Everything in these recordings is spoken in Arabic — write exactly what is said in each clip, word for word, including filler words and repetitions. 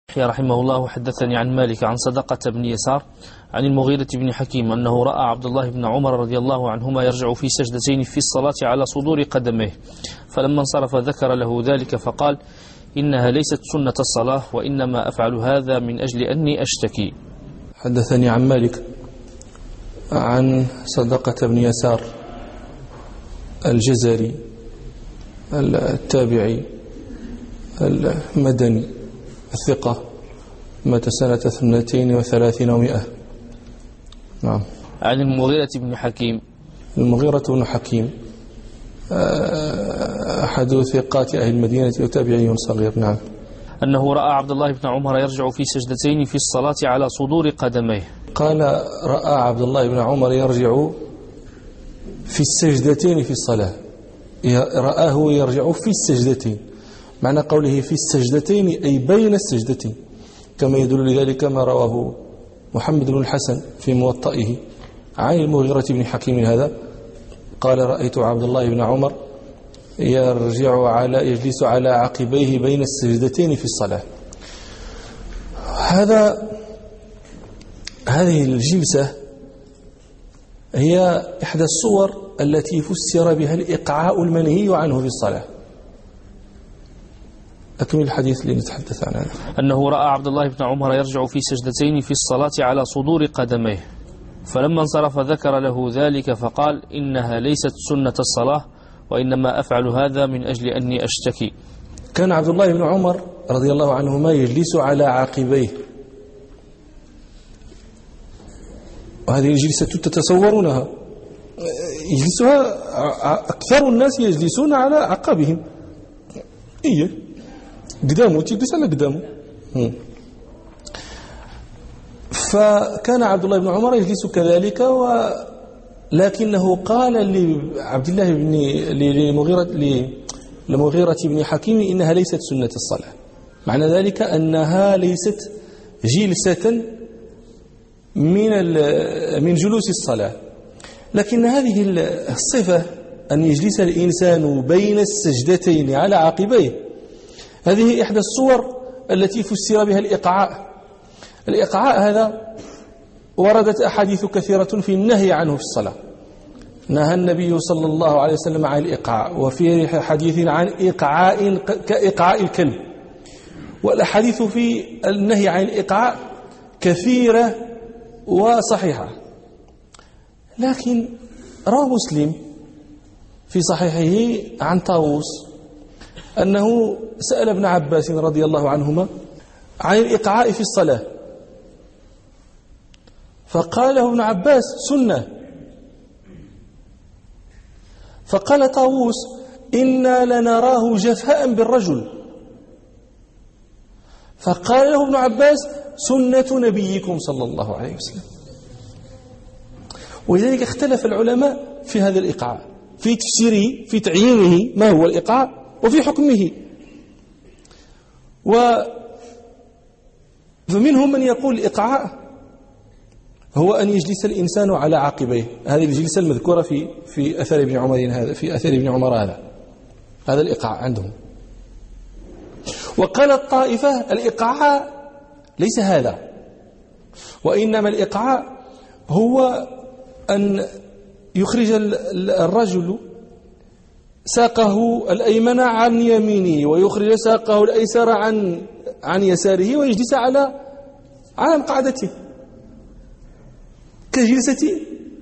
رحمه الله حدثني عن مالك عن صدقة بن يسار عن المغيرة بن حكيم أنه رأى عبد الله بن عمر رضي الله عنهما يرجع في سجدتين في الصلاة على صدور قدميه، فلما انصرف ذكر له ذلك فقال: إنها ليست سنة الصلاة، وإنما أفعل هذا من أجل أني أشتكي. حدثني عن مالك عن صدقة بن يسار الجزري التابعي المدني الثقة، مات سنة اثنتين وثلاثين ومئة. نعم. عن المغيرة بن حكيم. المغيرة بن حكيم أحد ثقات أهل المدينة وتابعي صغير. نعم. أنه رأى عبد الله بن عمر يرجع في سجدتين في الصلاة على صدور قدميه. قال: رأى عبد الله بن عمر يرجع في السجدتين في الصلاة، رآه يرجع في السجدتين، معنى قوله في السجدتين أي بين السجدتين، كما يدل لذلك ما رواه محمد بن الحسن في موطئه عن المغيرة بن حكيم هذا، قال: رأيت عبد الله بن عمر يرجع على يجلس على عقبيه بين السجدتين في الصلاة. هذا هذه الجلسة هي إحدى الصور التي فسر بها الإقعاء المنهي عنه في الصلاة. أكمل الحديث لنتحدث عنه. أنه رأى عبد الله بن عمر يرجع في سجدتين في الصلاة على صدور قدميه، فلما انصرف ذكر له ذلك فقال: إنها ليست سنة الصلاة، وإنما أفعل هذا من أجل أني أشتكي. كان عبد الله بن عمر رضي الله عنهما يجلس على عقبيه، وهذه الجلسة تتصورونها يجلسها أكثر الناس يجلسون على عقبهم. إيه قدامه تجلس على قدامه. فكان عبد الله بن عمر يجلس كذلك، ولكنه قال لعبد الله بن لمغيرة لمغيرة بن حكيم: إنها ليست سنة الصلاة، معنى ذلك أنها ليست جلسة من من جلوس الصلاة، لكن هذه الصفة أن يجلس الإنسان بين السجدتين على عقبيه، هذه إحدى الصور التي فسر بها الإقعاء. الإقعاء هذا وردت أحاديث كثيرة في النهي عنه في الصلاة، نهى النبي صلى الله عليه وسلم عن الإقعاء، وفي حديث عن إقعاء كإقعاء الكلب، والأحاديث في النهي عن الإقعاء كثيرة وصحيحة. لكن روى مسلم في صحيحه عن طاووس أنه سأل ابن عباس رضي الله عنهما عن الإقعاء في الصلاة، فقال له ابن عباس: سنة. فقال طاووس: إنا لنراه جفاء بالرجل. فقال له ابن عباس: سنة نبيكم صلى الله عليه وسلم. ولذلك اختلف العلماء في هذا الإقعاء، في تفسيره، في تعيينه ما هو الإقعاء، وفي حكمه. و فمنهم من يقول الإقعاء هو أن يجلس الإنسان على عقبيه، هذه الجلسة المذكورة في في أثر ابن عمر هذا في أثر ابن عمر هذا هذا الإقعاء عندهم. وقال الطائفة: الإقعاء ليس هذا، وإنما الإقعاء هو أن يخرج الرجل ساقه الأيمن عن يمينه، ويخرج ساقه الأيسر عن عن يساره، ويجلس على على مقعدته كجلسة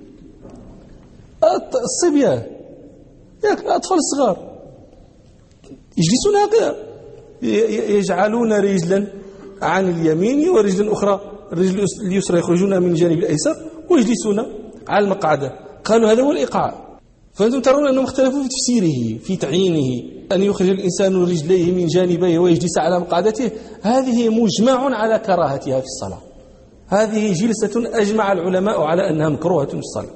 الصبيان، الأطفال الصغار يجلسون هكذا، يجعلون رجلا عن اليمين ورجلا أخرى، الرجل اليسرى يخرجون من الجانب الأيسر ويجلسون على المقعدة. قالوا هذا هو الإيقاع. فأنتم ترون أنهم اختلفوا في تفسيره، في تعيينه، أن يخرج الإنسان رجليه من جانبيه ويجلس على مقعدته، هذه مجمع على كراهتها في الصلاة، هذه جلسة أجمع العلماء على أنها مكروهة في الصلاة.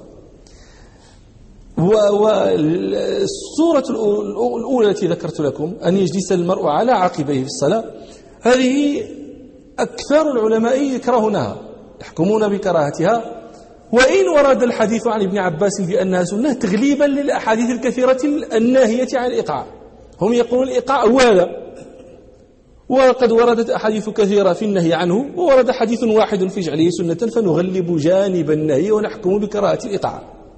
والصورة الأولى التي ذكرت لكم أن يجلس المرء على عقبيه في الصلاة، هذه أكثر العلماء يكرهونها، يحكمون بكراهتها، وإن ورد الحديث عن ابن عباس بأنها سنة تغليبا للأحاديث الكثيرة الناهية عن الإقعاء. هم يقولون الإقعاء هو هذا، وقد وردت أحاديث كثيرة في النهي عنه، وورد حديث واحد في جعله سنة فنغلب جانب النهي ونحكم بكراهة الإيقاع.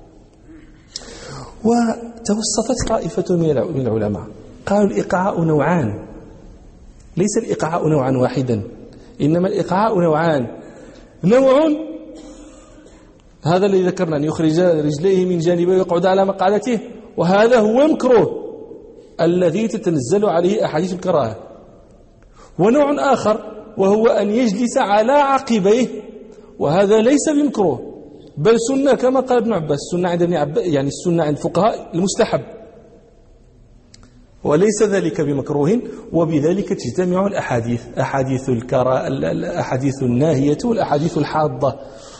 وتوسطت طائفة من العلماء قالوا الإيقاع نوعان، ليس الإيقاع نوعا واحدا، إنما الإيقاع نوعان. نوع هذا الذي ذكرنا، أن يخرج رجليه من جانبه ويقعد على مقعدته، وهذا هو مكروه الذي تتنزل عليه أحاديث الكراهة. ونوع آخر وهو أن يجلس على عقبيه، وهذا ليس بمكروه بل سنة كما قال ابن عباس، السنة عند ابن عباس يعني السنة عند الفقهاء المستحب، وليس ذلك بمكروه. وبذلك تجتمع الأحاديث، أحاديث الكراهة، الأحاديث الناهية والأحاديث الحاضة.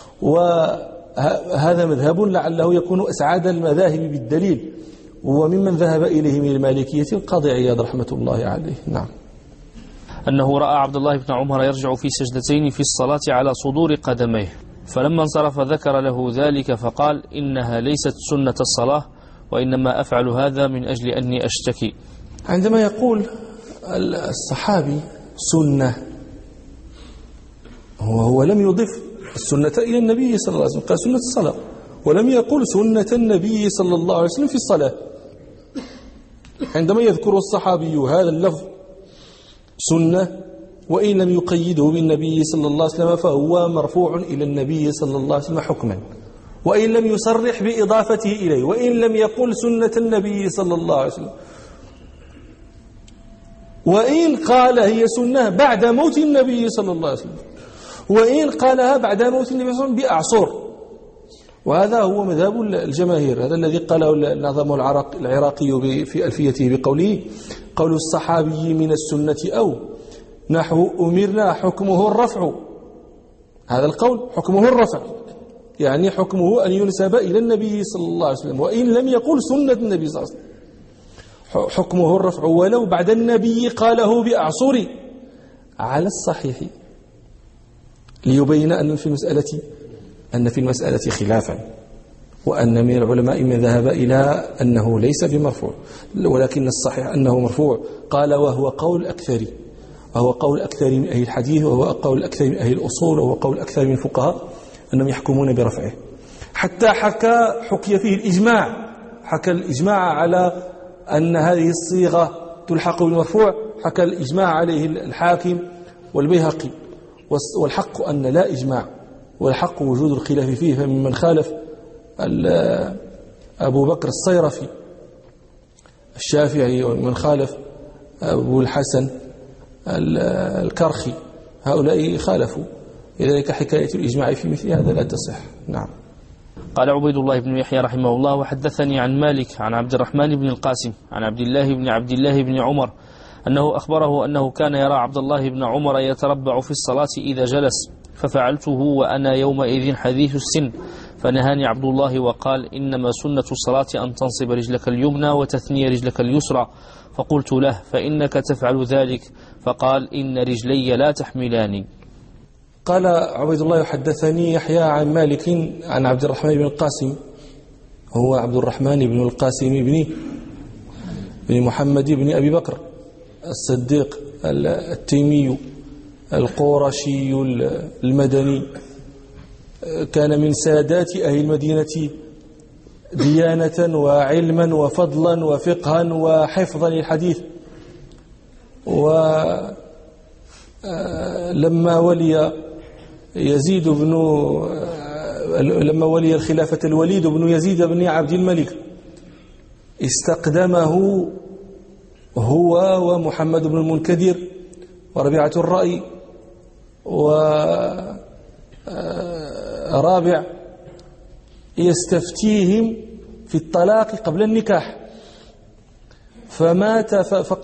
وهذا مذهب لعله يكون أسعد المذاهب بالدليل، وممن ذهب إليه من المالكية القاضي عياض رحمة الله عليه. نعم. أنه رأى عبد الله بن عمر يرجع في سجدتين في الصلاة على صدور قدميه، فلما انصرف ذكر له ذلك فقال إنها ليست سنة الصلاة، وإنما أفعل هذا من أجل أني أشتكي. عندما يقول الصحابي سنة، هو, هو لم يضف السنة إلى النبي صلى الله عليه وسلم، قال سنة الصلاة، ولم يقل سنة النبي صلى الله عليه وسلم في الصلاة. عندما يذكر الصحابي هذا اللفظ سنة وإن لم يقيده بالنبي صلى الله عليه وسلم فهو مرفوع إلى النبي صلى الله عليه وسلم حكما، وإن لم يصرح بإضافته إليه، وإن لم يقل سنة النبي صلى الله عليه وسلم، وإن قال هي سنة بعد موت النبي صلى الله عليه وسلم، وإن قالها بعد موت النبي صلى الله عليه وسلم بأعصر. وهذا هو مذهب الجماهير، هذا الذي قاله النظام العراقي في ألفيته بقوله قول الصحابي من السنة أو نحو أمرنا حكمه الرفع. هذا القول حكمه الرفع، يعني حكمه أن ينسب إلى النبي صلى الله عليه وسلم، وإن لم يقل سنة النبي صلى الله عليه وسلم حكمه الرفع ولو بعد النبي قاله بأعصر على الصحيح، ليبين أن في المسألة أن في المسألة خلافا، وأن من العلماء من ذهب إلى أنه ليس بمرفوع، ولكن الصحيح أنه مرفوع. قال وهو قول أكثر، وهو قول أكثر من أهل الحديث، وهو قول أكثر من أهل الأصول، وهو قول أكثر من الفقهاء أنهم يحكمون برفعه. حتى حكى حكي فيه الإجماع، حكى الإجماع على أن هذه الصيغة تلحق بالمرفوع، حكى الإجماع عليه الحاكم والبيهقي. والحق أن لا إجماع، والحق وجود الخلاف فيه، فممن خالف أبو بكر الصيرفي الشافعي، ومن خالف أبو الحسن الكرخي، هؤلاء خالفوا، لذلك حكاية الإجماع في مثل هذا لا تصح. نعم. قال عبيد الله بن يحيى رحمه الله وحدثني عن مالك عن عبد الرحمن بن القاسم عن عبد الله بن عبد الله بن عمر أنه أخبره أنه كان يرى عبد الله بن عمر يتربع في الصلاة إذا جلس، ففعلته وأنا يومئذ حديث السن، فنهاني عبد الله وقال إنما سنة الصلاة أن تنصب رجلك اليمنى وتثني رجلك اليسرى، فقلت له فإنك تفعل ذلك، فقال إن رجلي لا تحملاني. قال عبيد الله يحدثني يحيى عن مالك عن عبد الرحمن بن القاسم، هو عبد الرحمن بن القاسم بن بن محمد بن أبي بكر الصديق التيمي القرشي المدني، كان من سادات أهل المدينة ديانة وعلما وفضلا وفقها وحفظا للحديث. ولما ولي يزيد بن لما ولي الخلافة الوليد بن يزيد بن عبد الملك استقدمه هو ومحمد بن المنكدر وربيعة الرأي ورابع يستفتيهم في الطلاق قبل النكاح، فمات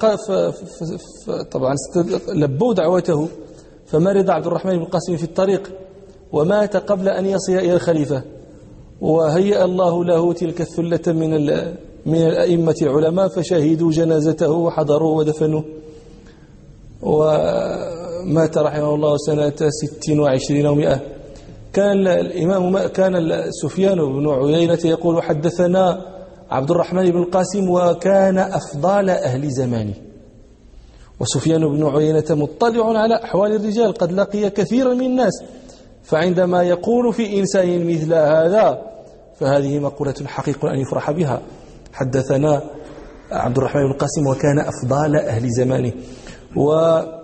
طبعا لبوا دعوته، فمرض عبد الرحمن بن القاسم في الطريق ومات قبل أن يصل إلى الخليفة، وهيأ الله له تلك الثلة من من الأئمة العلماء فشهدوا جنازته وحضروه ودفنوه، ومات رحمه الله سنة ست وعشرين ومئة. كان الإمام كان سفيان بن عيينة يقول حدثنا عبد الرحمن بن القاسم وكان أفضل أهل زمانه، وسفيان بن عيينة مطلع على أحوال الرجال قد لقي كثيرا من الناس، فعندما يقول في إنسان مثل هذا فهذه مقولة حقيق أن يفرح بها. حدثنا عبد الرحمن بن القاسم وكان أفضل أهل زمانه، وكان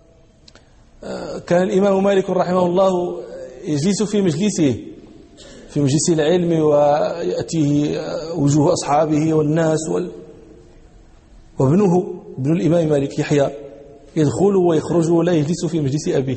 الإمام مالك رحمه الله يجلس في مجلسه في مجلس العلم ويأتيه وجوه أصحابه والناس وال... وابنه ابن الإمام مالك يحيى يدخل ويخرج ولا يجلس في مجلس أبيه.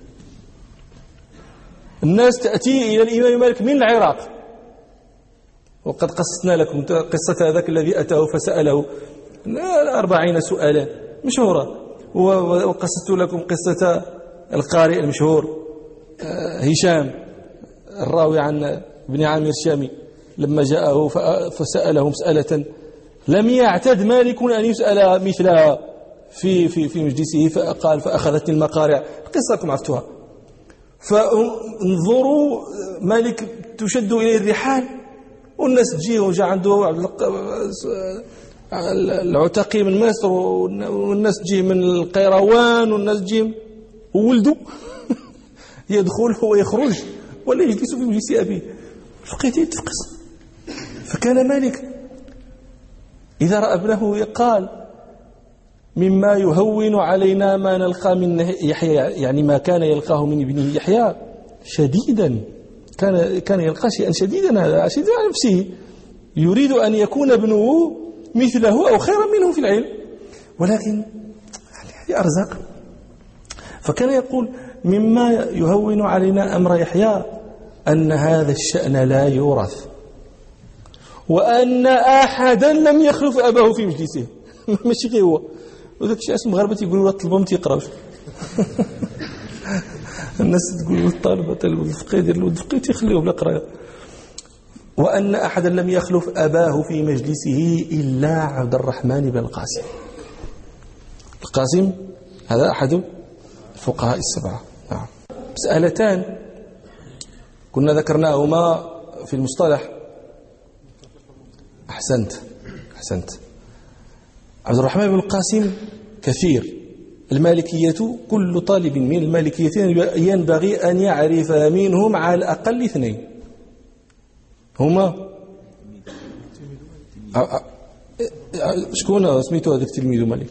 الناس تأتي إلى الإمام مالك من العراق، وقد قصصنا لكم قصة هذاك الذي أتاه فسأله أربعين سؤالا مشهورة، وقصصت لكم قصة القارئ المشهور هشام الراوي عن ابن عامر الشامي لما جاءه فسأله مسألة لم يعتد مالك أن يسأل مثلها في في في مجلسه، فقال فأخذتني المقارع، قصتكم عرفتوها. فانظروا مالك تشد إليه الرحال والناس تجيه، وجاء عنده العتقي من مصر والناس تجيه من القيروان والناس تجيه، وولده يدخل ويخرج ولا يجلس في مجلس أبيه. فقيت يتفقس. فكان مالك إذا رأى ابنه قال مما يهون علينا ما نلقى من يحيى، يعني ما كان يلقاه من ابنه يحيى شديدا، كان كان يلقى شيئا شديدا، هذا شديد على نفسه، يريد أن يكون ابنه مثله أو خيرا منه في العلم، ولكن هذه أرزاق. فكان يقول مما يهون علينا أمر يحيى أن هذا الشأن لا يورث، وأن أحدا لم يخلف أباه في مجلسه. ماشي غير هو، وذاك الشيء اسم مغاربة يقولوا طلبوا ما تيقراوش. الناس تقول الطالب الفقيه ديال الولد الفقيه تيخليوه بلا قرايه. وأن أحدا لم يخلف أباه في مجلسه إلا عبد الرحمن بن القاسم. القاسم هذا أحد الفقهاء السبعة. نعم. مسألتان كنا ذكرناهما في المصطلح. أحسنت أحسنت عبد الرحمن بن القاسم كثير. المالكية كل طالب من المالكية ينبغي أن يعرف منهم على الأقل اثنين، هما شكون سميتو هذاك تلميذ مالك؟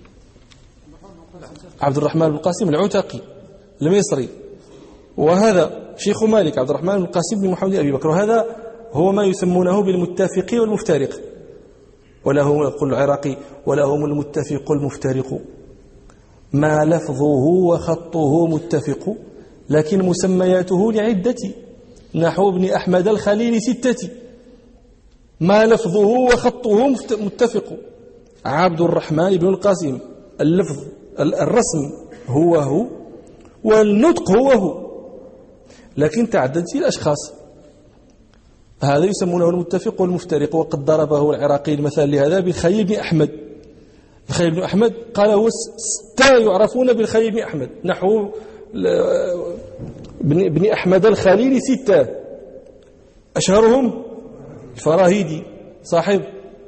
عبد الرحمن بن القاسم العتقي المصري، وهذا شيخ مالك عبد الرحمن بن القاسم بن محمد أبي بكر، وهذا هو ما يسمونه بالمتفق والمفترق، ولهم يقول العراقي ولهم المتفق والمفترق، ما لفظه وخطه متفق لكن مسمياته لعدة، نحو ابن أحمد الخليل ستة، ما لفظه وخطه متفق. عبد الرحمن بن القاسم اللفظ الرسم هو هو والنطق هو هو، لكن تعددت الأشخاص، هذا يسمونه المتفق والمفترق. وقد ضربه العراقي المثال لهذا بالخليل بن أحمد. الخليل بن أحمد قال هو ستة يعرفون بالخليل بن أحمد، نحو بن أحمد الخليل ستة، أشهرهم الفراهيدي صاحب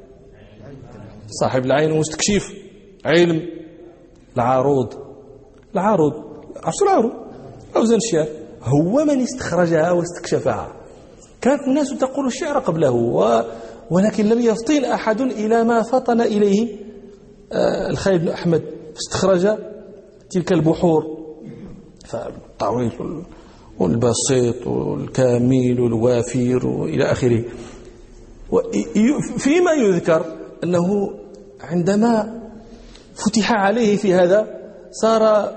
صاحب العين والتكشيف، علم العاروض العاروض عرفتوا العاروض أوزان الشعر، هو من استخرجها واستكشفها. كانت الناس تقول الشعر قبله، ولكن لم يفطن أحد إلى ما فطن إليه الخليل بن أحمد، استخرج تلك البحور، فالطويل والبسيط والكامل والوافر وإلى آخره. فيما يذكر أنه عندما فتح عليه في هذا صار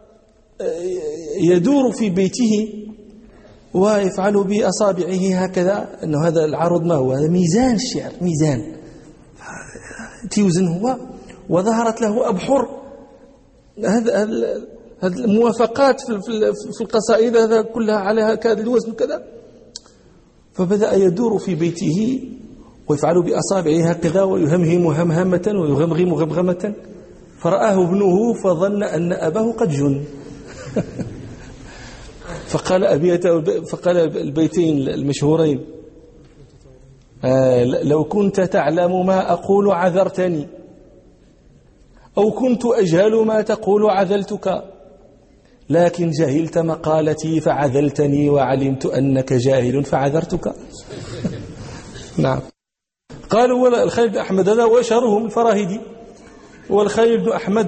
يدور في بيته ويفعل بأصابعه هكذا، أنه هذا العرض ما هو؟ هذا ميزان الشعر، ميزان تيوزن هو، وظهرت له أبحر هذا هذه الموافقات في القصائد هذا كلها على هذا الوزن كذا. فبدأ يدور في بيته ويفعل بأصابعه هكذا ويهمهم همهمة ويغمغم غمغمة، فرآه ابنه فظن أن أباه قد جن. فقال أبيته فقال البيتين المشهورين آه لو كنت تعلم ما أقول عذرتني، أو كنت أجهل ما تقول عذلتك، لكن جهلت مقالتي فعذلتني، وعلمت أنك جاهل فعذرتك. نعم. قالوا الخليل بن أحمد هذا وأشهرهم الفراهيدي، والخليل بن أحمد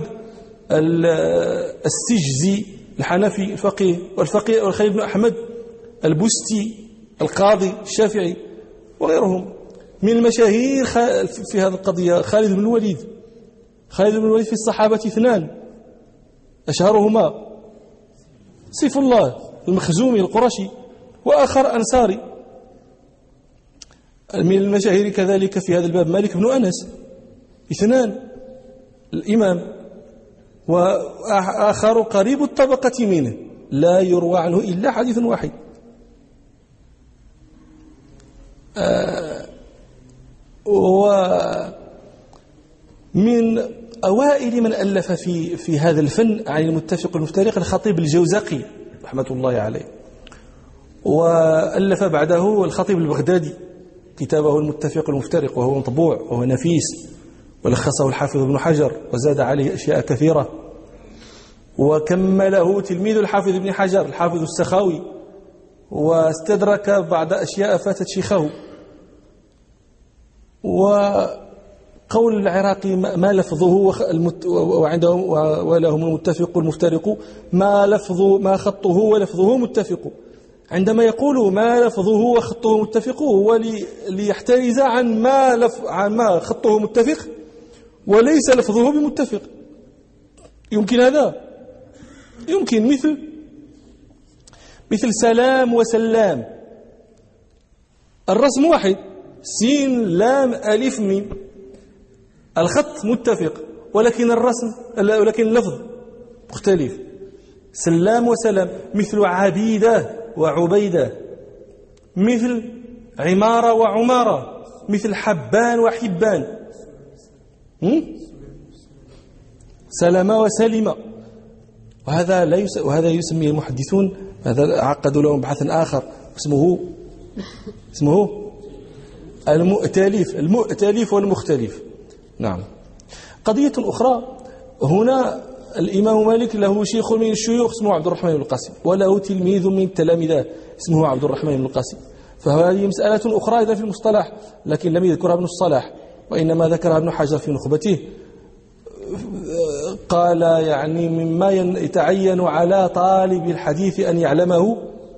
السجزي الحنفي الفقيه، والفقيه والخليل بن أحمد البستي القاضي الشافعي، وغيرهم من المشاهير في هذه القضية. خالد بن الوليد، خالد بن الوليد في الصحابة اثنان أشهرهما سيف الله المخزومي القرشي، وآخر أنصاري. من المشاهير كذلك في هذا الباب مالك بن أنس، اثنان الإمام، وآخر قريب الطبقة منه لا يروى عنه إلا حديث واحد. آه ومن أوائل من ألف في في هذا الفن عن المتفق والمفترق الخطيب الجوزقي رحمة الله عليه، وألف بعده الخطيب البغدادي كتابه المتفق والمفترق، وهو مطبوع وهو نفيس، ولخصه الحافظ ابن حجر وزاد عليه أشياء كثيرة، وكمله تلميذ الحافظ ابن حجر الحافظ السخاوي، واستدرك بعض أشياء فاتت شيخه. وقول العراقي ما لفظه وعندهم ولهم المتفق والمفترق، ما لفظه ما خطه ولفظه متفق. عندما يقول ما لفظه وخطه متفق هو ليحترز عن ما لف عن ما خطه متفق وليس لفظه بمتفق. يمكن هذا؟ يمكن. مثل مثل سلام وسلام، الرسم واحد، سين لام ألف ميم، الخط متفق، ولكن الرسم ولكن اللفظ مختلف. سلام وسلام. مثل عبيدة وعبيدة، مثل عمارة وعمارة، مثل حبان وحبان، سلمة وسلمة. وهذا لا يس... وهذا يسميه المحدثون، هذا عقدوا لهم بحثا آخر اسمه اسمه المؤتلف المؤتلف والمختلف. نعم. قضية أخرى، هنا الإمام مالك له شيخ من الشيوخ اسمه عبد الرحمن بن القاسم، وله تلميذ من التلامذة اسمه عبد الرحمن بن القاسم. فهذه مسألة أخرى إذا في المصطلح، لكن لم يذكرها ابن الصلاح، وإنما ذكرها ابن حجر في نخبته. قال يعني مما يتعين على طالب الحديث أن يعلمه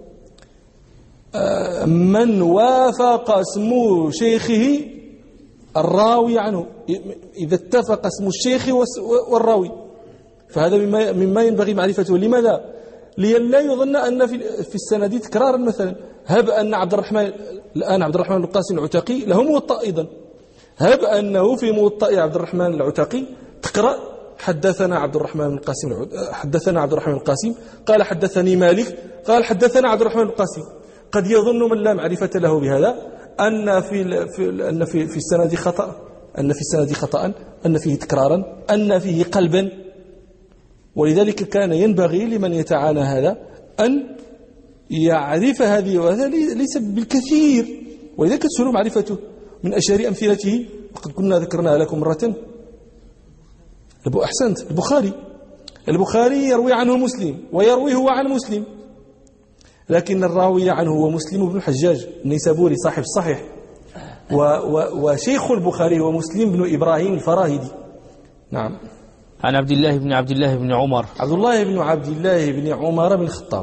من وافق اسم شيخه الراوي عنه، إذا اتفق اسم الشيخ والراوي، فهذا مما مما ينبغي معرفته. لماذا؟ لئلا يظن أن في في السند تكرارا. مثلا هب أن عبد الرحمن الآن عبد الرحمن القاسم العتاقي له موطأ أيضا، هب أنه في موطأ عبد الرحمن العتاقي تقرأ حدثنا عبد الرحمن القاسم حدثنا عبد الرحمن القاسم قال حدثني مالك قال حدثنا عبد الرحمن القاسم. قد يظن من لا معرفة له بهذا أن في في أن في في السند خطأ، أن في السند خطأ، أن فيه تكرارا، أن فيه قلبا. ولذلك كان ينبغي لمن يتعانى هذا أن يعرف هذه، وهذا ليس بالكثير، ولذلك تسهل معرفته. من أشهر أمثلته وقد كنا ذكرناها لكم مرة، أبو أحسنت البخاري. البخاري يروي عنه مسلم ويروي هو عن مسلم، لكن الراوي عنه هو مسلم بن الحجاج النيسابوري صاحب الصحيح، و و وشيخ البخاري هو مسلم بن إبراهيم الفراهيدي. نعم. عن عبد الله بن عبد الله بن عمر عبد الله بن عبد الله بن عمر بن الخطاب،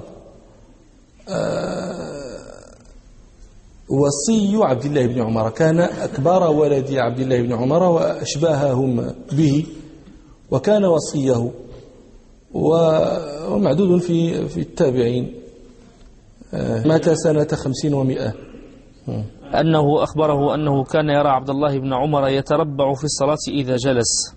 أه وصي عبد الله بن عمر، كان أكبر ولد عبد الله بن عمر وأشباههم به، وكان وصيه، ومعدود في في التابعين. مات سنة خمسين ومئة. أنه أخبره أنه كان يرى عبد الله بن عمر يتربع في الصلاة إذا جلس،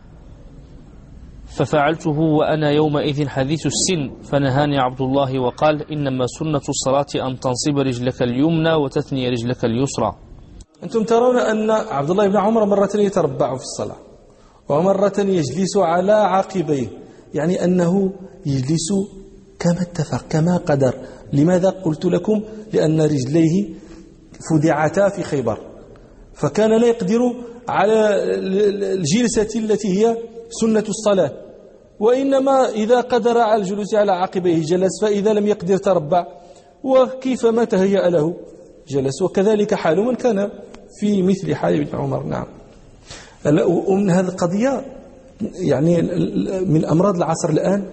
ففعلته وأنا يومئذ حديث السن، فنهاني عبد الله وقال إنما سنة الصلاة أن تنصب رجلك اليمنى وتثني رجلك اليسرى. أنتم ترون أن عبد الله بن عمر مرة يتربع في الصلاة، ومرة يجلس على عقبيه، يعني أنه يجلس كما اتفق كما قدر. لماذا قلت لكم؟ لأن رجليه فدعتا في خيبر، فكان لا يقدر على الجلسة التي هي سنة الصلاة، وإنما إذا قدر على الجلوس على عقبيه جلس، فإذا لم يقدر تربع، وكيفما تهيأ له جلس. وكذلك حال من كان في مثل حال ابن عمر. نعم. ومن هذه القضية يعني من أمراض العصر الآن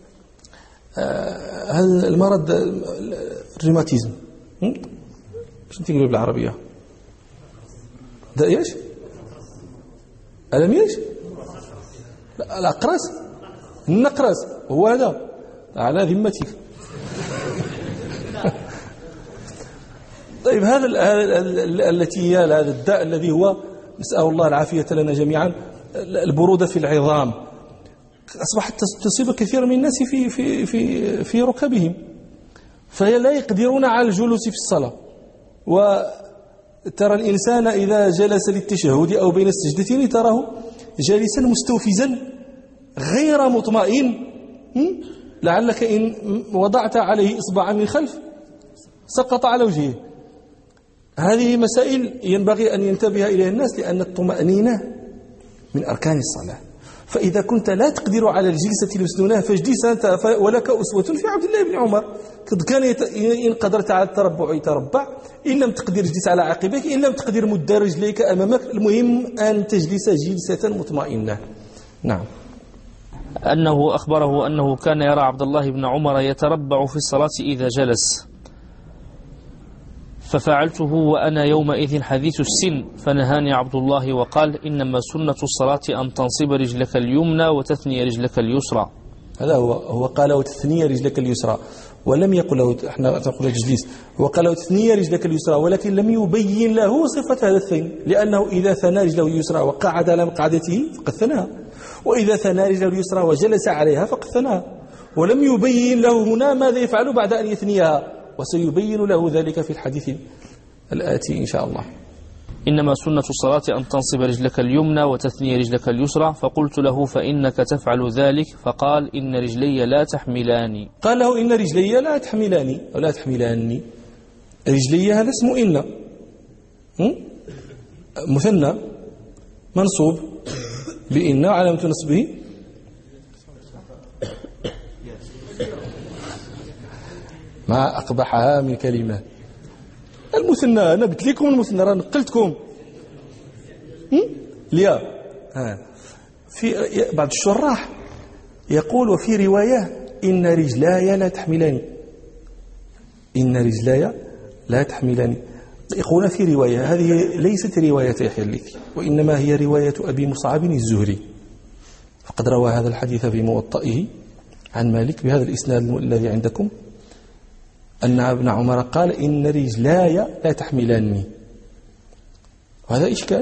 هل المرض الروماتيزم، شو تقول بالعربية؟ ده ايش؟ ألم ايش؟ الأقرس، النقرس، هو هذا على ذمتك. طيب هذا التي هي هذا الداء الذي هو نسأل الله العافية لنا جميعا، البرودة في العظام، أصبحت تصيب كثير من الناس في في في في ركبهم، فلا يقدرون على الجلوس في الصلاة. وترى الإنسان إذا جلس للتشهد أو بين السجدتين تراه جالسا مستوفزا غير مطمئن، لعلك إن وضعت عليه إصبعا من خلف سقط على وجهه. هذه مسائل ينبغي أن ينتبه إليها الناس، لأن الطمأنينة من أركان الصلاة. فإذا كنت لا تقدر على الجلسة المسنونة فاجلس أنت، ولك أسوة في عبد الله بن عمر، قد كان يت... إن قدرت على التربع يتربع، إن لم تقدر اجلس على عقبيك، إن لم تقدر مد رجليك أمامك، المهم أن تجلس جلسة مطمئنة. نعم. أنه أخبره أنه كان يرى عبد الله بن عمر يتربع في الصلاة إذا جلس، ففعلته وأنا يومئذ حديث السن، فنهاني عبد الله وقال إنما سنة الصلاة أن تنصب رجلك اليمنى وتثني رجلك اليسرى. هذا هو هو قال وتثني رجلك اليسرى، ولم يقل له احنا نقول تجليس، هو قال وتثني رجلك اليسرى، ولكن لم يبين له صفة هذا الثين، لأنه إذا ثنى رجله اليسرى وقعد على مقعدته فقد ثناها، وإذا ثنى رجله اليسرى وجلس عليها فقد ثناها، ولم يبين له هنا ماذا يفعل بعد أن يثنيها، وسيبين له ذلك في الحديث الآتي إن شاء الله. إنما سنة الصلاة أن تنصب رجلك اليمنى وتثني رجلك اليسرى، فقلت له فإنك تفعل ذلك، فقال إن رجلي لا تحملاني. قال له إن رجلي لا تحملاني أو لا تحملاني. رجلي هذا اسمه إن مثنى منصوب بإن علامة نصبه ما أقبحها من كلمة. المثنى أنا قلت لكم المثنى، أنا نقلتكم ليا. في بعض الشراح يقول وفي رواية إن رجلاي لا تحملاني، إن رجلاي لا تحملاني. يقولون في رواية، هذه ليست رواية يحيى الليثي، وإنما هي رواية أبي مصعب الزهري، فقد روى هذا الحديث في موطئه عن مالك بهذا الإسناد الذي عندكم، أن ابن عمر قال إن رجلاي لا تحملاني. وهذا إشكال،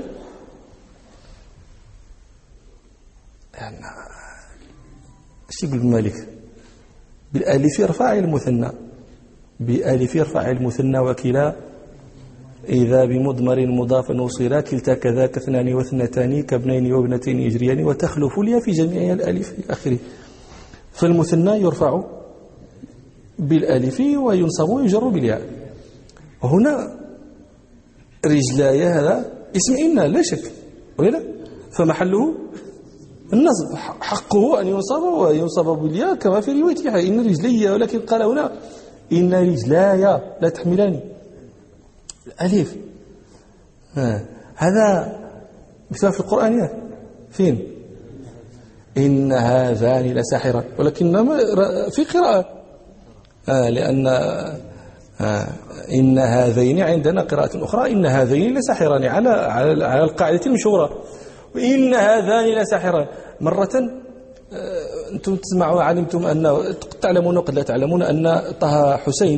يعني ايش يقول مالك؟ بالالف يرفع المثنى، بألف يرفع المثنى وكلا إذا بمضمر مضاف وصلا كلتا كذاك اثنان واثنتان كابنين وابنتين يجريان وتخلف الياء في جميع الألف إلى آخره. فالمثنى يرفع بالألف وينصب ويجر بالياء. وهنا رجلاي هذا اسم إن لا شك ولا، فمحله النصب، حقه أن ينصب وينصب بالياء كما في رواية يحيى إن رجلي، ولكن قال هنا إن رجلاي لا تحملاني الألف. هذا مثال في القرآن فين؟ إن هذان لساحران، ولكن في قراءة آه لأن آه إن هذين عندنا قراءة أخرى إن هذين لساحران على على القاعدة المشهورة، وإن هذان لساحران. مرة آه أنتم تسمعوا علمتم أن تعلمون وقد لا تعلمون أن طه حسين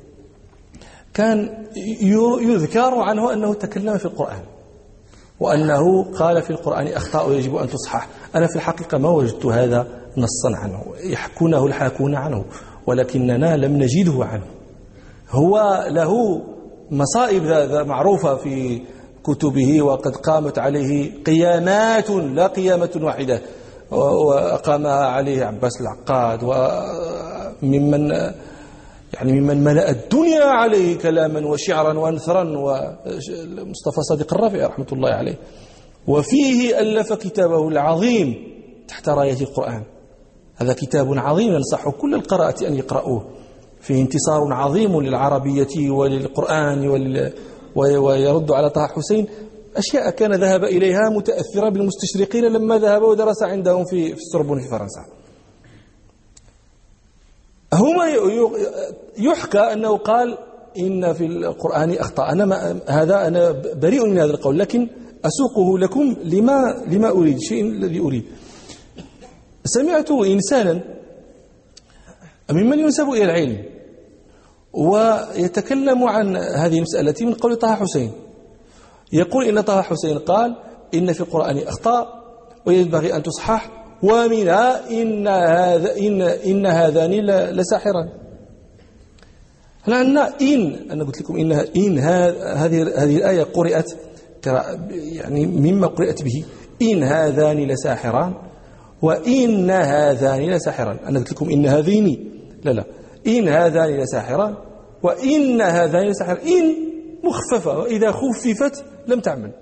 كان يذكر عنه أنه تكلم في القرآن، وأنه قال في القرآن أخطاء يجب أن تصحح. أنا في الحقيقة ما وجدت هذا نصا عنه، يحكونه الحاكون عنه، ولكننا لم نجده عنه. هو له مصائب معروفة في كتبه، وقد قامت عليه قيامات لا قيامة واحدة، وقام عليه عباس العقاد وممن يعني ممن ملأ الدنيا عليه كلاما وشعرا وانثرا، ومصطفى صادق الرافعي رحمة الله عليه. وفيه ألف كتابه العظيم تحت راية القرآن. هذا كتاب عظيم ينصح كل القراءة أن يقرأوه، فيه انتصار عظيم للعربية وللقرآن ويرد على طه حسين أشياء كان ذهب إليها متأثرة بالمستشرقين لما ذهب ودرس عندهم في السوربون في فرنسا. هما يحكى أنه قال إن في القرآن أخطاء. أنا ما هذا أنا بريء من هذا القول، لكن أسوقه لكم لما لما أريد، شيء الذي أريد. سمعت إنسانا ممن ينسب إلى العلم ويتكلم عن هذه المسألة من قول طه حسين، يقول إن طه حسين قال إن في القرآن أخطاء وينبغي أن تصحح، ومنها إن هذا إن إن هذان لساحران. لأن إن أنا قلت لكم إنها إن هذه هذه الآية قرأت يعني مما قرأت به إن هذان لساحران وإن هذان لساحران. أنا قلت لكم إن هذين لا لا إن هذان لساحران وإن هذان لساحران. إن مخففة وإذا خففت لم تعمل.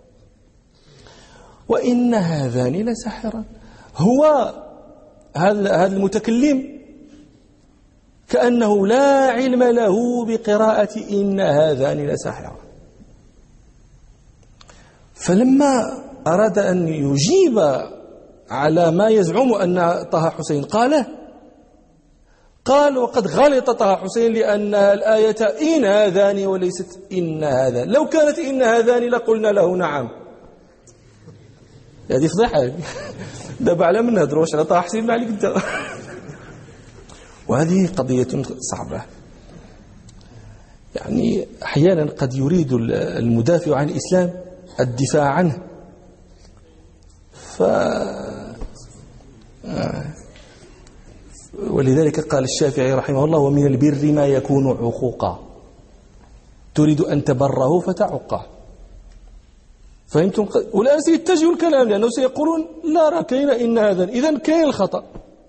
وإن هذان لساحران، هو هذا المتكلم كأنه لا علم له بقراءة إن هذان لساحران. فلما أراد أن يجيب على ما يزعم أن طه حسين قاله، قال وقد غلط طه حسين لأن الآية إن هذان وليست إن هذان، لو كانت إن هذان لقلنا له نعم. هذه فضيحة دابا على من نهضروش على طه حسين عليك انت. وهذه قضية صعبة، يعني أحيانا قد يريد المدافع عن الإسلام الدفاع عنه، ف ولذلك قال الشافعي رحمه الله ومن البر ما يكون عقوقا، تريد أن تبره فتعقه. فهمتم؟ والآن سيتجهوا الكلام لأنه سيقولون لا راه كاين إن هذا، إذن كاين الخطأ.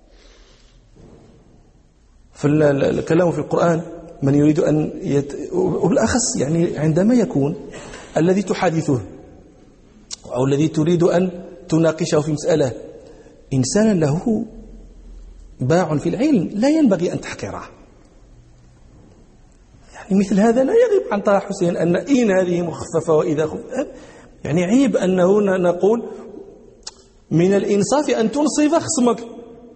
فالكلام في القرآن من يريد أن يت... وبالأخص يعني عندما يكون الذي تحادثه أو الذي تريد أن تناقشه في مسألة إنسانا له باع في العلم لا ينبغي أن تحقره. يعني مثل هذا لا يغيب عن طه حسين أن إن هذه مخففة وإذا خففت، يعني عيب أنه نقول من الإنصاف أن تنصف خصمك.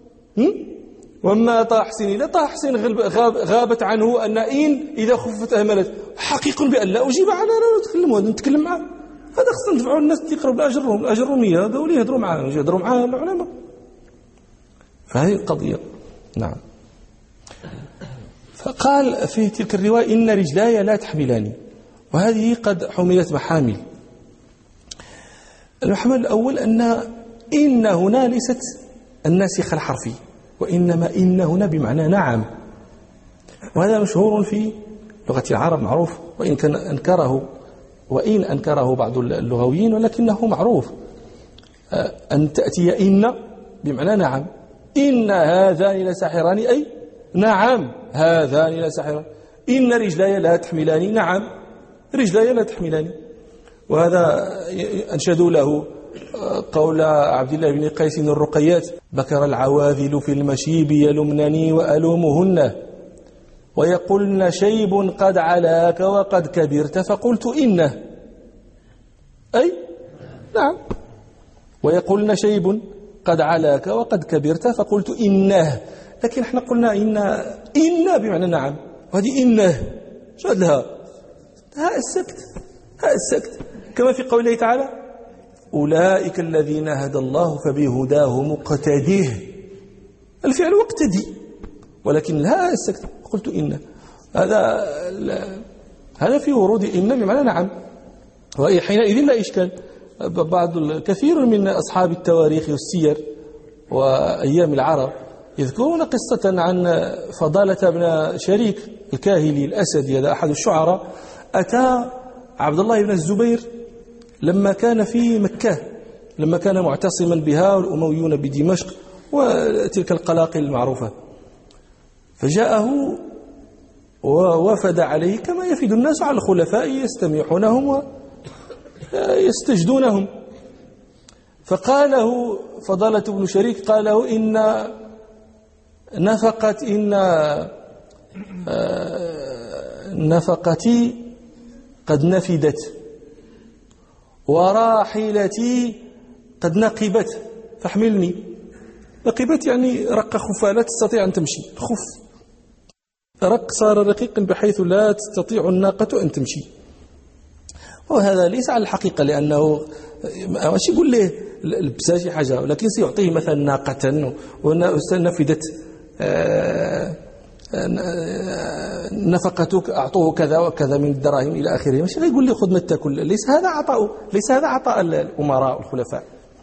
وما طه حسين لا طه حسين غاب غابت عنه أن إن إذا خفت أهملت. حقيق بأن لا أجيب عنها، لا نتكلم هذا نتكلم معه، هذا خصنا ندفعوا الناس تقرب لأجرهم الأجرمية، هذا ولي يهضروا معاه يهضروا معاه العلماء. فهذه القضية. نعم. فقال في تلك الرواية إن رجلاي لا تحملاني، وهذه قد حملت محامل. المحمل الأول أن إن هنا ليست الناسخ الحرفي، وإنما إن هنا بمعنى نعم، وهذا مشهور في لغة العرب معروف، وإن كان أنكره وإن أنكره بعض اللغويين ولكنه معروف أن تأتي إن بمعنى نعم. إن هذان لساحران أي نعم هذان لساحران. إن رجلاي لا تحملاني، نعم رجلاي لا تحملاني. وهذا أنشدوا له قول عبد الله بن قيس الرقيات: بكر العواذل في المشيب يلمنني وألومهن ويقولن شيب قد علاك وقد كبرت فقلت إنه، أي نعم، ويقولن شيب قد علاك وقد كبرت فقلت إنه. لكن احنا قلنا إن إن بمعنى نعم، وهذه إنه شو لها هاء السكت، هاء السكت، كما في قوله تعالى: أولئك الذين هدى الله فبهداه مقتديه. الفعل واقتدي، ولكن الهاء السكت. قلت إن، هذا هذا في ورود إن بمعنى نعم، وحينئذ لا إشكال. بعض الكثير من أصحاب التواريخ والسير وأيام العرب يذكرون قصة عن فضالة بن شريك الكاهلي الأسدي، هذا أحد الشعراء. أتى عبد الله بن الزبير لما كان في مكة، لما كان معتصما بها والأمويون بدمشق وتلك القلاقل المعروفة، فجاءه ووفد عليه كما يفد الناس على الخلفاء، يستميحونهم ويستجدونهم. فقال له فضالة بن شريك قال له إن نفقت إن نفقتي قد نفدت وراحلتي قد نقبت فاحملني. نقبت يعني رق خفا، لا تستطيع أن تمشي. خف رق صار رقيقا بحيث لا تستطيع الناقة أن تمشي. وهذا ليس على الحقيقة، لأنه ماشي يقول له لبسها شي حاجة، ولكن سيعطيه مثلا ناقة ونفدت نفقتك أعطوه كذا وكذا من الدراهم إلى آخره. ماشي غيقول لي خذ ما تاكل. ليس هذا عطاء، ليس هذا عطاء الأمراء والخلفاء.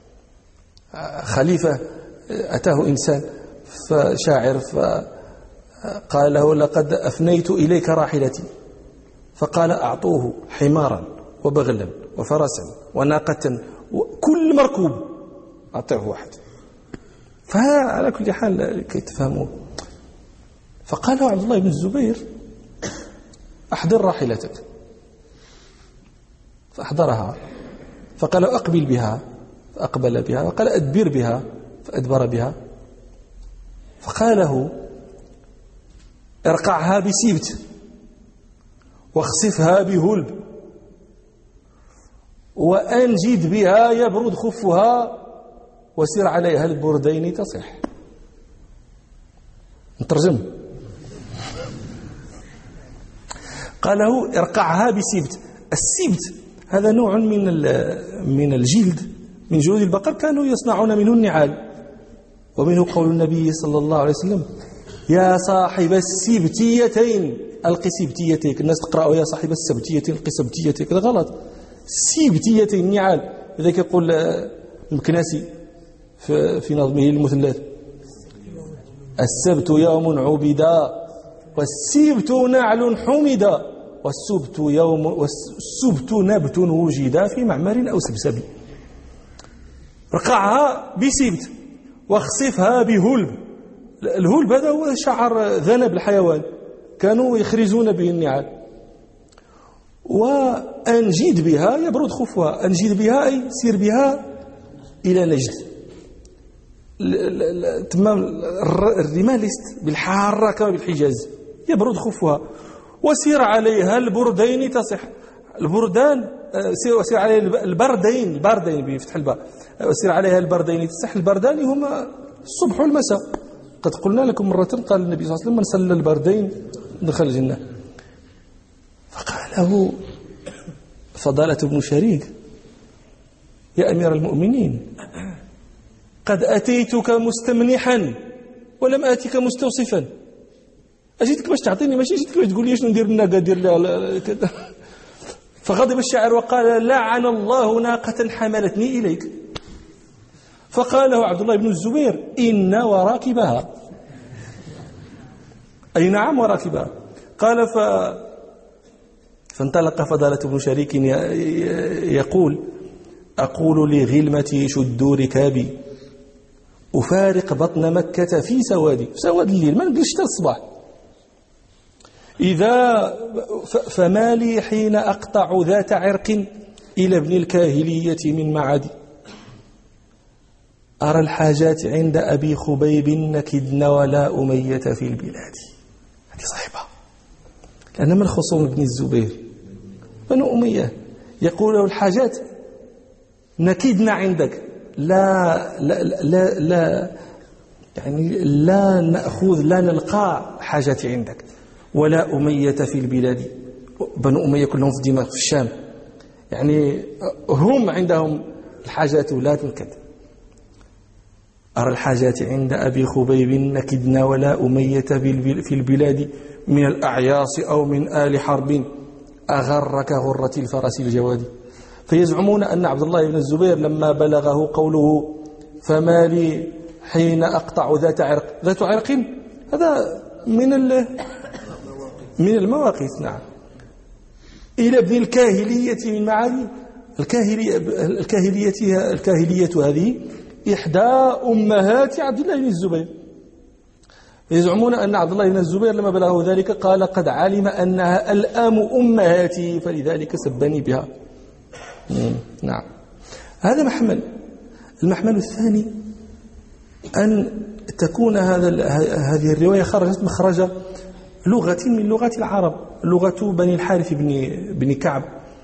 خليفة أتاه إنسان فشاعر فقال له لقد أفنيت إليك راحلتي، فقال أعطوه حمارا وبغلا وفرسا وناقة وكل مركوب أعطيه واحد. فهذا على كل حال كي تفهموه. فقال له عبد الله بن الزبير أحضر راحلتك، فأحضرها. فقال له أقبل بها، فأقبل بها. وقال أدبر بها، فأدبر بها. فقال له ارقعها بسيبت واخسفها بهلب وأنجد بها يبرد خفها وسر عليها البردين تصح. نترجم. قال له ارقعها بسيبت. السيبت هذا نوع من من الجلد من جلود البقر، كانوا يصنعون منه النعال، ومنه قول النبي صلى الله عليه وسلم يا صاحب السبتيتين ألقي سبتيتيك. الناس تقرأوا يا صاحب السبتيتين ألقي سبتيتيك، هذا غلط. سبتيتين النعال. لذلك يقول المكناسي في نظمه المثلث السبت يوم عبدا والسبت نعل حمدا والسبت يوم والسبت نبت وجدا في معمر أو سبسب. رقعها بسبت واخسفها بهلب. الهلب هذا هو شعر ذنب الحيوان، كانوا يخرزون به النعال. وأنجد بها يبرد خفها. أنجد بها أي سير بها إلى نجد. تمام الرمال بالحارة كما بالحجاز يبرد خفها. وسير عليها البردين تصح. البردان وسير عليها البردين، البردين بفتح الباء. وسير عليها البردين تصح. البردان هما الصبح والمساء. قد قلنا لكم مرة قال النبي صلى الله عليه وسلم من سل البردين دخل الجنة. فقال له فضالة بن شريك يا أمير المؤمنين قد أتيتك مستمنحا ولم آتك مستوصفا. أجيتك باش تعطيني، ماشي جيتك باش تقول لي شنو ندير بالناقة دير لها كذا. فغضب الشاعر وقال لعن الله ناقة حملتني إليك. فقال له عبد الله بن الزبير إن وراكبها، أي نعم وراكبها. قال ف فانطلق فضالة بن شريك يقول أقول لغلمتي شدوا ركابي أفارق بطن مكة في سوادي، في سواد الليل ما نقلش حتى الصباح. إذا فما لي حين أقطع ذات عرق إلى ابن الكاهلية من معدي أرى الحاجات عند أبي خبيب نكدن ولا أمية في البلاد. هذه صحيحة، لأن من خصوم ابن الزبير بنو أمية. يقول له الحاجات نكدن عندك، لا لا لا, لا يعني لا نأخذ لا نلقى حاجات عندك، ولا أمية في البلاد. بنو أمية كلهم في دمشق في الشام، يعني هم عندهم الحاجات لا تنكد. أرى الحاجات عند أبي خبيب نكدن ولا أمية في البلاد من الأعياص أو من آل حرب أغرك غرة الفرس الجواد. فيزعمون أن عبد الله بن الزبير لما بلغه قوله فما لي حين أقطع ذات عرق، ذات عرق هذا من من المواقيت، نعم، إلى ابن الكاهلية من معادي. الكاهلية الكاهلية الكاهلية هذه إحدى أمهات عبد الله بن الزبير. يزعمون أن عبد الله بن الزبير لما بلغه ذلك قال قد علم أنها الأم أمهاتي فلذلك سبني بها. نعم، هذا محمل. المحمل الثاني أن تكون هذا هذه الرواية خرجت مخرج لغة من لغات العرب، لغة بني الحارث بن بن كعب،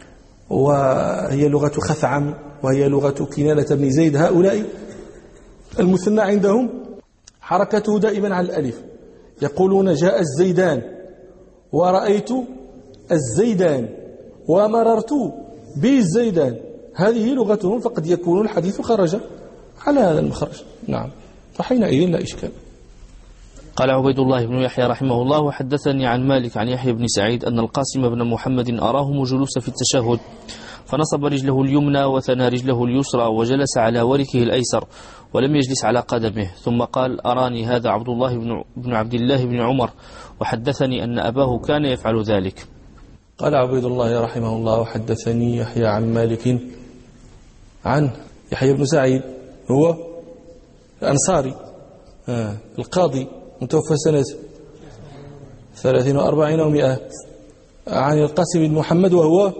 وهي لغة خثعم، وهي لغة كنانة بن زيد. هؤلاء المثنى عندهم حركته دائما على الألف، يقولون جاء الزيدان ورأيت الزيدان ومررت بالزيدان. هذه لغتهم، فقد يكون الحديث خرج على هذا المخرج. نعم، فحينئذ لا إشكال. قال عبيد الله بن يحيى رحمه الله: وحدثني عن مالك عن يحيى بن سعيد أن القاسم بن محمد أراهم جلوس في التشهد، فنصب رجله اليمنى وثنى رجله اليسرى وجلس على وركه الأيسر ولم يجلس على قدمه، ثم قال: أراني هذا عبد الله بن عبد الله بن عمر، وحدثني أن أباه كان يفعل ذلك. قال عبيد الله رحمه الله: وحدثني يحيى عن مالك عن يحيى بن سعيد، هو الأنصاري آه. القاضي، متوفى سنة ثلاثين وأربعين ومئة، عن القاسم بن محمد وهو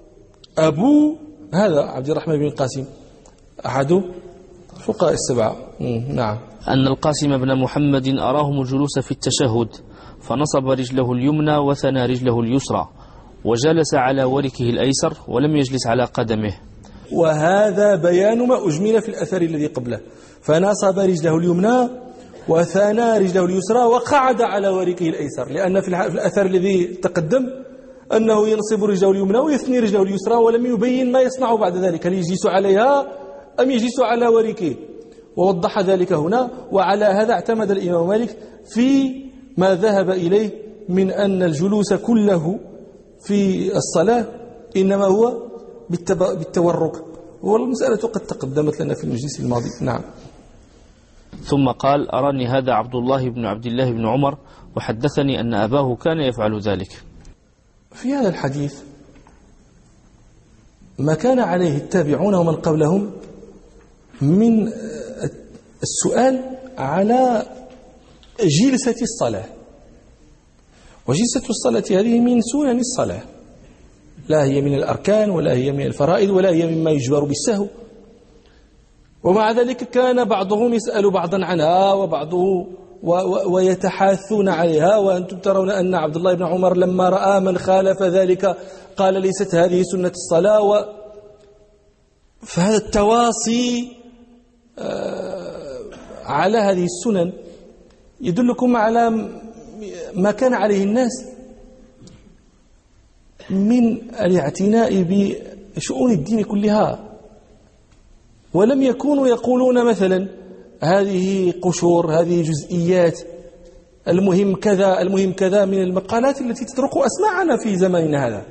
أبو هذا عبد الرحمن بن القاسم، أحد فقهاء السبعة. نعم. أن القاسم بن محمد أراهم الجلوس في التشهد، فنصب رجله اليمنى وثنى رجله اليسرى وجلس على وركه الأيسر ولم يجلس على قدمه. وهذا بيان ما أجمل في الأثر الذي قبله، فنصب رجله اليمنى وثنى رجله اليسرى وقعد على وركه الأيسر، لأن في الأثر الذي تقدم أنه ينصب رجله اليمنى ويثني رجله اليسرى، ولم يبين ما يصنع بعد ذلك، هل يجلس عليها أم يجلس على وركه، ووضح ذلك هنا. وعلى هذا اعتمد الإمام مالك في ما ذهب إليه من أن الجلوس كله في الصلاة إنما هو بالتورك، والمسألة قد تقدمت لنا في المجلس الماضي. نعم. ثم قال: أراني هذا عبد الله بن عبد الله بن عمر، وحدثني أن أباه كان يفعل ذلك. في هذا الحديث ما كان عليه التابعون ومن قبلهم من السؤال على جلسة الصلاة، وجلسة الصلاة هذه من سنن الصلاة، لا هي من الأركان ولا هي من الفرائض ولا هي مما يجبر بالسهو، ومع ذلك كان بعضهم يسأل بعضا عنها وبعضه ويتحاثون عليها. وأنتم ترون أن عبد الله بن عمر لما رأى من خالف ذلك قال: ليست هذه سنة الصلاة. و فهذا التواصي على هذه السنن يدلكم على ما كان عليه الناس من الاعتناء بشؤون الدين كلها، ولم يكونوا يقولون مثلا هذه قشور، هذه جزئيات، المهم كذا المهم كذا، من المقالات التي تطرق أسماعنا في زماننا هذا.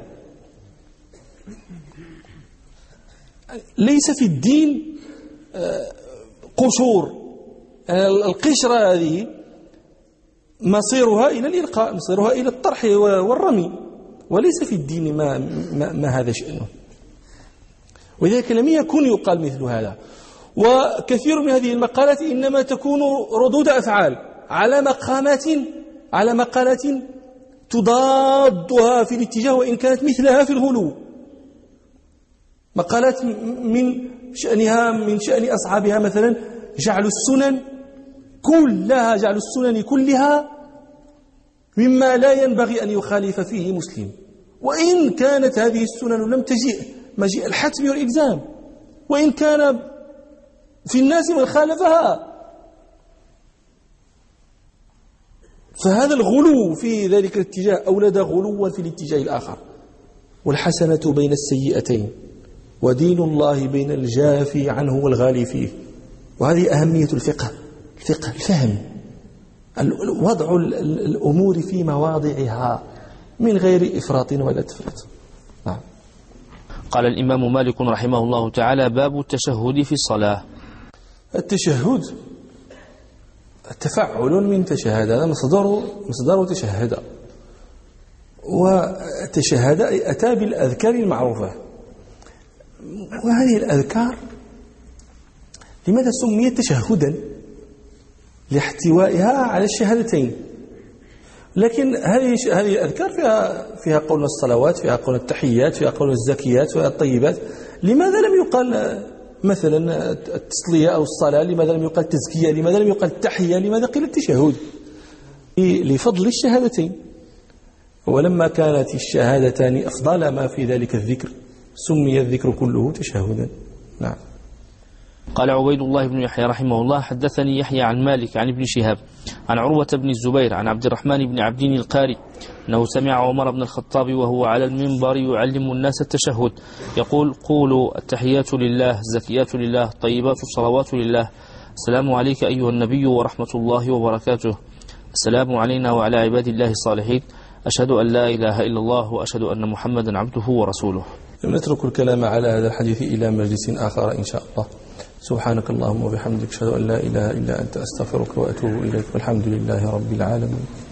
ليس في الدين قشور، القشرة هذه مصيرها إلى الإلقاء، مصيرها إلى الطرح والرمي، وليس في الدين ما, ما, ما هذا شأنه، ولذلك لم يكن يقال مثل هذا. وكثير من هذه المقالات إنما تكون ردود أفعال على مقامات على مقالات تضادها في الاتجاه وإن كانت مثلها في الغلو، مقالات من شأنها من شأن أصحابها مثلا جعل السنن كلها جعل السنن كلها مما لا ينبغي أن يخالف فيه مسلم، وإن كانت هذه السنن لم تجيء مجيء الحتم والإلزام، وإن كان في الناس من خالفها. فهذا الغلو في ذلك الاتجاه أولد غلوا في الاتجاه الآخر. والحسنة بين السيئتين ودين الله بين الجافي عنه والغالي فيه. وهذه أهمية الفقه، الفقه الفهم، وضع الأمور في مواضعها من غير إفراط ولا تفريط. نعم. قال الإمام مالك رحمه الله تعالى: باب التشهد في الصلاة. التشهد تفعل من تشهد، هذا مصدر مصدر تشهد، وتشهد أتى بالأذكار المعروفة. وهذه الأذكار لماذا سميت تشهدا؟ لاحتوائها على الشهادتين. لكن هذه هذه الأذكار فيها فيها قول الصلوات، فيها قول التحيات، فيها قول الزكيات، فيها الطيبات. لماذا لم يقال مثلا التصلية أو الصلاة لماذا لم يقال تزكية، لماذا لم يقال التحية، لماذا قيل التشهد؟ لفضل الشهادتين. ولما كانت الشهادتان أفضل ما في ذلك الذكر سمي الذكر كله تشهدا. نعم. قال عبيد الله بن يحيى رحمه الله حدثني يحيى عن مالك عن ابن شهاب عن عروة بن الزبير عن عبد الرحمن بن عبدين القاري أنه سمع عمر بن الخطاب وهو على المنبر يعلم الناس التشهد يقول: قولوا التحيات لله، الزكيات لله، الطيبات الصلوات لله، السلام عليك أيها النبي ورحمة الله وبركاته، السلام علينا وعلى عباد الله الصالحين، أشهد أن لا إله إلا الله وأشهد أن محمدا عبده ورسوله. نترك الكلام على هذا الحديث إلى مجلس آخر إن شاء الله. سبحانك اللهم وبحمدك، أشهد أن لا إله إلا أنت، أستغفرك وأتوب إليك، والحمد لله رب العالمين.